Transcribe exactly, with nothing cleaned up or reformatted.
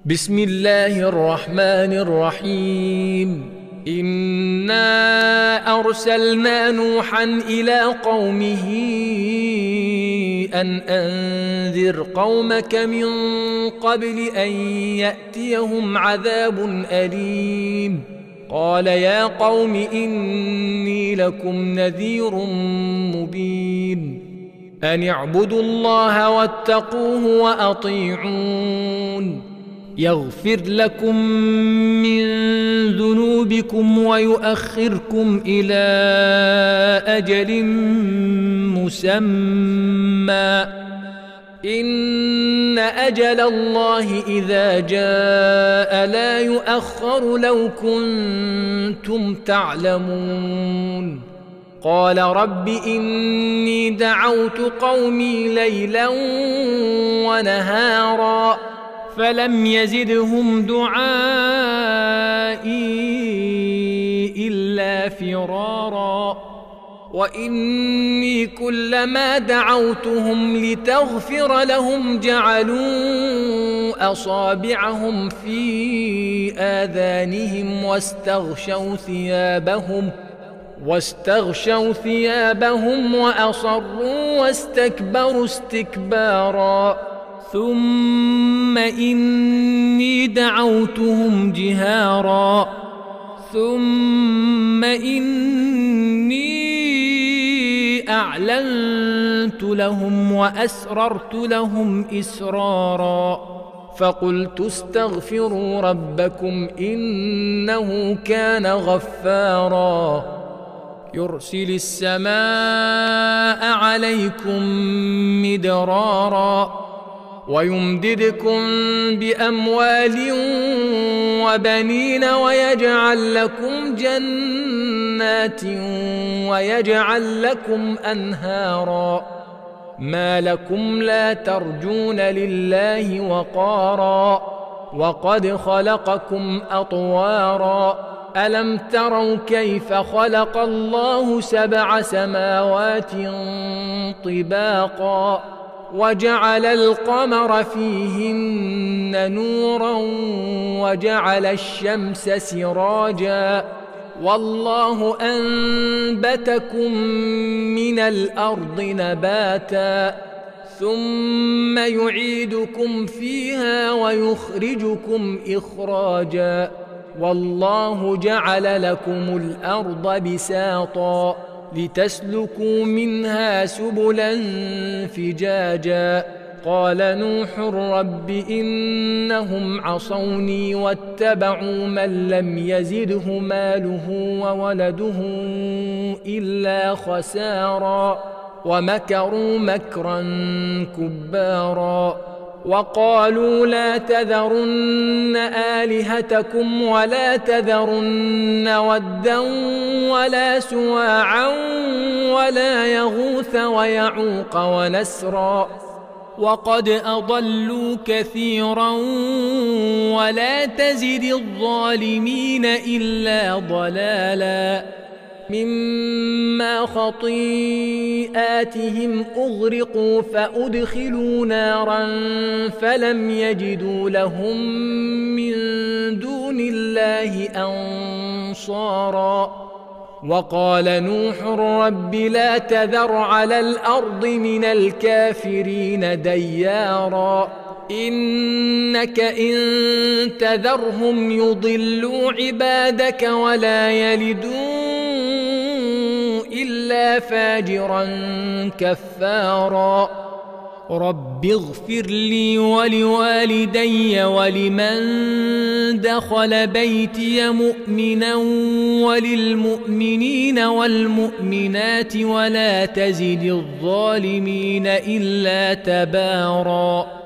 بسم الله الرحمن الرحيم. إنا أرسلنا نوحا إلى قومه أن أنذر قومك من قبل أن يأتيهم عذاب أليم. قال يا قوم إني لكم نذير مبين. أن اعبدوا الله واتقوه وأطيعون. يغفر لكم من ذنوبكم ويؤخركم إلى أجل مسمى إن أجل الله إذا جاء لا يؤخر لو كنتم تعلمون. قال رب إني دعوت قومي ليلا ونهارا فلم يزدهم دعائي إلا فرارا. وإني كلما دعوتهم لتغفر لهم جعلوا أصابعهم في آذانهم واستغشوا ثيابهم واستغشوا ثيابهم وأصروا واستكبروا استكبارا. ثم إني دعوتهم جهارا ثم إني أعلنت لهم وأسررت لهم إسرارا. فقلت استغفروا ربكم إنه كان غفارا يرسل السماء عليكم مدرارا ويمددكم بأموال وبنين ويجعل لكم جنات ويجعل لكم أنهارا. ما لكم لا ترجون لله وقارا وقد خلقكم أطوارا. ألم تروا كيف خلق الله سبع سماوات طباقا وجعل القمر فيهن نورا وجعل الشمس سراجا والله أنبتكم من الأرض نباتا ثم يعيدكم فيها ويخرجكم إخراجا والله جعل لكم الأرض بساطا لتسلكوا منها سبلا فجاجا. قال نوح رب إنهم عصوني واتبعوا من لم يزده ماله وولده إلا خسارا ومكروا مكرا كبارا. وقالوا لا تذرن آلهتكم ولا تذرن ودا ولا سواعا ولا يغوث ويعوق ونسرا وقد أضلوا كثيرا ولا تزد الظالمين إلا ضلالا. مما خطيئاتهم أغرقوا فأدخلوا نارا فلم يجدوا لهم من دون الله أنصارا. وقال نوح رب لا تذر على الأرض من الكافرين ديارا إنك إن تذرهم يضلوا عبادك ولا يلدون إلا فاجرا كفارا. رب اغفر لي ولوالدي ولمن دخل بيتي مؤمنا وللمؤمنين والمؤمنات ولا تزد الظالمين إلا تبارا.